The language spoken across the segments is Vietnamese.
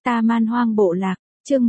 Ta Man Hoang Bộ Lạc, chương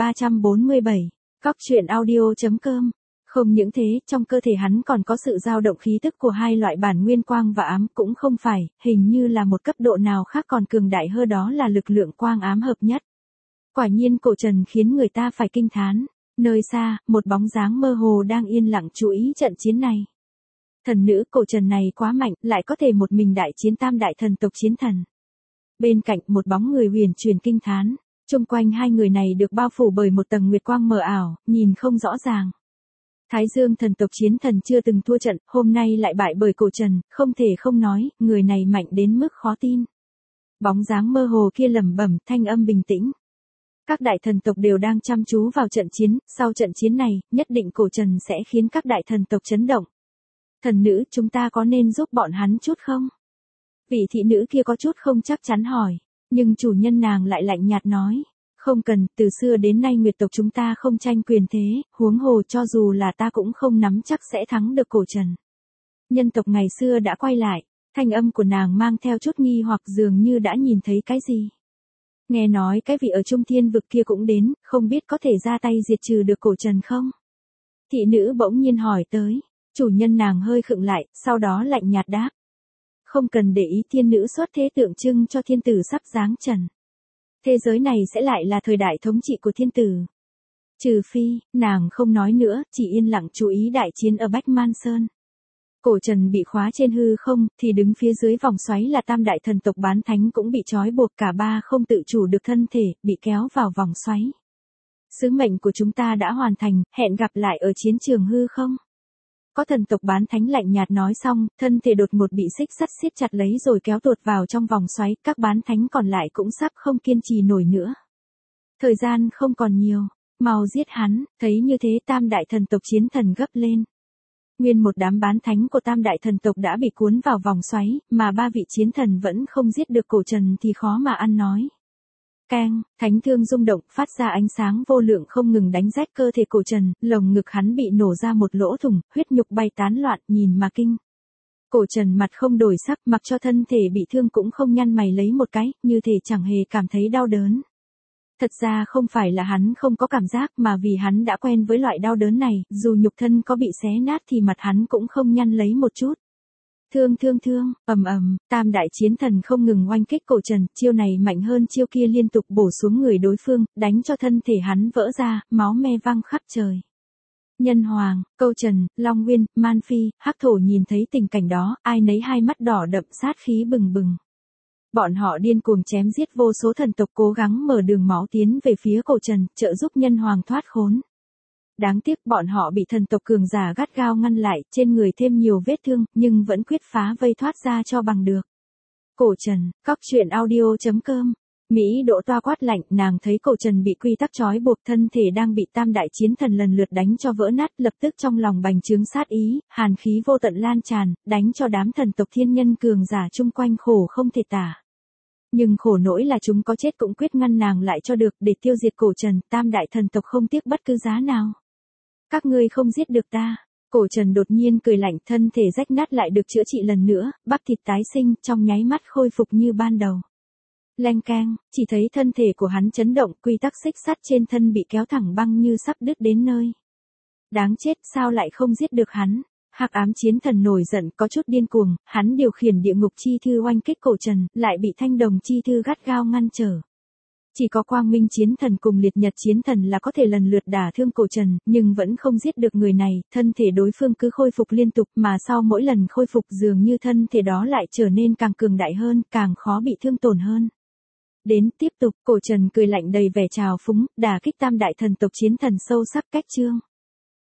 1347, Cóc truyện audio.com. Không những thế, trong cơ thể hắn còn có sự dao động khí tức của hai loại bản nguyên quang và ám, cũng không phải, hình như là một cấp độ nào khác còn cường đại hơn, đó là lực lượng quang ám hợp nhất. Quả nhiên Cổ Trần khiến người ta phải kinh thán. Nơi xa, một bóng dáng mơ hồ đang yên lặng chú ý trận chiến này. Thần nữ Cổ Trần này quá mạnh, lại có thể một mình đại chiến tam đại thần tộc chiến thần. Bên cạnh một bóng người huyền truyền kinh thán, chung quanh hai người này được bao phủ bởi một tầng nguyệt quang mờ ảo, nhìn không rõ ràng. Thái Dương thần tộc chiến thần chưa từng thua trận, hôm nay lại bại bởi Cổ Trần, không thể không nói, người này mạnh đến mức khó tin. Bóng dáng mơ hồ kia lẩm bẩm, thanh âm bình tĩnh. Các đại thần tộc đều đang chăm chú vào trận chiến, sau trận chiến này, nhất định Cổ Trần sẽ khiến các đại thần tộc chấn động. Thần nữ, chúng ta có nên giúp bọn hắn chút không? Vị thị nữ kia có chút không chắc chắn hỏi, nhưng chủ nhân nàng lại lạnh nhạt nói, không cần, từ xưa đến nay Nguyệt tộc chúng ta không tranh quyền thế, huống hồ cho dù là ta cũng không nắm chắc sẽ thắng được Cổ Trần. Nhân tộc ngày xưa đã quay lại, thanh âm của nàng mang theo chút nghi hoặc, dường như đã nhìn thấy cái gì. Nghe nói cái vị ở Trung Thiên vực kia cũng đến, không biết có thể ra tay diệt trừ được Cổ Trần không? Thị nữ bỗng nhiên hỏi tới, chủ nhân nàng hơi khựng lại, sau đó lạnh nhạt đáp. Không cần để ý, thiên nữ xuất thế tượng trưng cho thiên tử sắp giáng trần. Thế giới này sẽ lại là thời đại thống trị của thiên tử. Trừ phi, nàng không nói nữa, chỉ yên lặng chú ý đại chiến ở Bách Man Sơn. Cổ Trần bị khóa trên hư không, thì đứng phía dưới vòng xoáy là tam đại thần tộc bán thánh cũng bị trói buộc, cả ba không tự chủ được thân thể, bị kéo vào vòng xoáy. Sứ mệnh của chúng ta đã hoàn thành, hẹn gặp lại ở chiến trường hư không? Có thần tộc bán thánh lạnh nhạt nói xong, thân thể đột ngột bị xích sắt siết chặt lấy rồi kéo tuột vào trong vòng xoáy, các bán thánh còn lại cũng sắp không kiên trì nổi nữa. Thời gian không còn nhiều, mau giết hắn, thấy như thế tam đại thần tộc chiến thần gấp lên. Nguyên một đám bán thánh của tam đại thần tộc đã bị cuốn vào vòng xoáy, mà ba vị chiến thần vẫn không giết được Cổ Trần thì khó mà ăn nói. Keng, thánh thương rung động, phát ra ánh sáng vô lượng không ngừng đánh rách cơ thể Cổ Trần, lồng ngực hắn bị nổ ra một lỗ thủng, huyết nhục bay tán loạn, nhìn mà kinh. Cổ Trần mặt không đổi sắc, mặc cho thân thể bị thương cũng không nhăn mày lấy một cái, như thể chẳng hề cảm thấy đau đớn. Thật ra không phải là hắn không có cảm giác, mà vì hắn đã quen với loại đau đớn này, dù nhục thân có bị xé nát thì mặt hắn cũng không nhăn lấy một chút. Thương, tam đại chiến thần không ngừng oanh kích Cổ Trần, chiêu này mạnh hơn chiêu kia liên tục bổ xuống người đối phương, đánh cho thân thể hắn vỡ ra, máu me văng khắp trời. Nhân Hoàng, Câu Trần, Long Nguyên, Man Phi, Hắc Thổ nhìn thấy tình cảnh đó, ai nấy hai mắt đỏ đậm, sát khí bừng bừng. Bọn họ điên cuồng chém giết vô số thần tộc, cố gắng mở đường máu tiến về phía Cổ Trần, trợ giúp Nhân Hoàng thoát khốn. Đáng tiếc bọn họ bị thần tộc cường giả gắt gao ngăn lại, trên người thêm nhiều vết thương, nhưng vẫn quyết phá vây thoát ra cho bằng được. Cổ Trần, Cóc truyện audio.com. Mỹ Độ toa quát lạnh, nàng thấy Cổ Trần bị quy tắc trói buộc, thân thể đang bị tam đại chiến thần lần lượt đánh cho vỡ nát, lập tức trong lòng bành trướng sát ý, hàn khí vô tận lan tràn, đánh cho đám thần tộc thiên nhân cường giả chung quanh khổ không thể tả. Nhưng khổ nỗi là chúng có chết cũng quyết ngăn nàng lại cho được, để tiêu diệt Cổ Trần, tam đại thần tộc không tiếc bất cứ giá nào. Các ngươi không giết được ta. Cổ Trần đột nhiên cười lạnh, thân thể rách nát lại được chữa trị lần nữa, bắp thịt tái sinh, trong nháy mắt khôi phục như ban đầu. Leng keng, chỉ thấy thân thể của hắn chấn động, quy tắc xích sắt trên thân bị kéo thẳng băng như sắp đứt đến nơi. Đáng chết, sao lại không giết được hắn? Hắc ám chiến thần nổi giận, có chút điên cuồng, hắn điều khiển địa ngục chi thư oanh kích Cổ Trần, lại bị thanh đồng chi thư gắt gao ngăn trở. Chỉ có quang minh chiến thần cùng liệt nhật chiến thần là có thể lần lượt đả thương Cổ Trần, nhưng vẫn không giết được người này, thân thể đối phương cứ khôi phục liên tục, mà sau mỗi lần khôi phục dường như thân thể đó lại trở nên càng cường đại hơn, càng khó bị thương tổn hơn. Đến, tiếp tục, Cổ Trần cười lạnh đầy vẻ trào phúng, đả kích tam đại thần tộc chiến thần sâu sắc cách chương.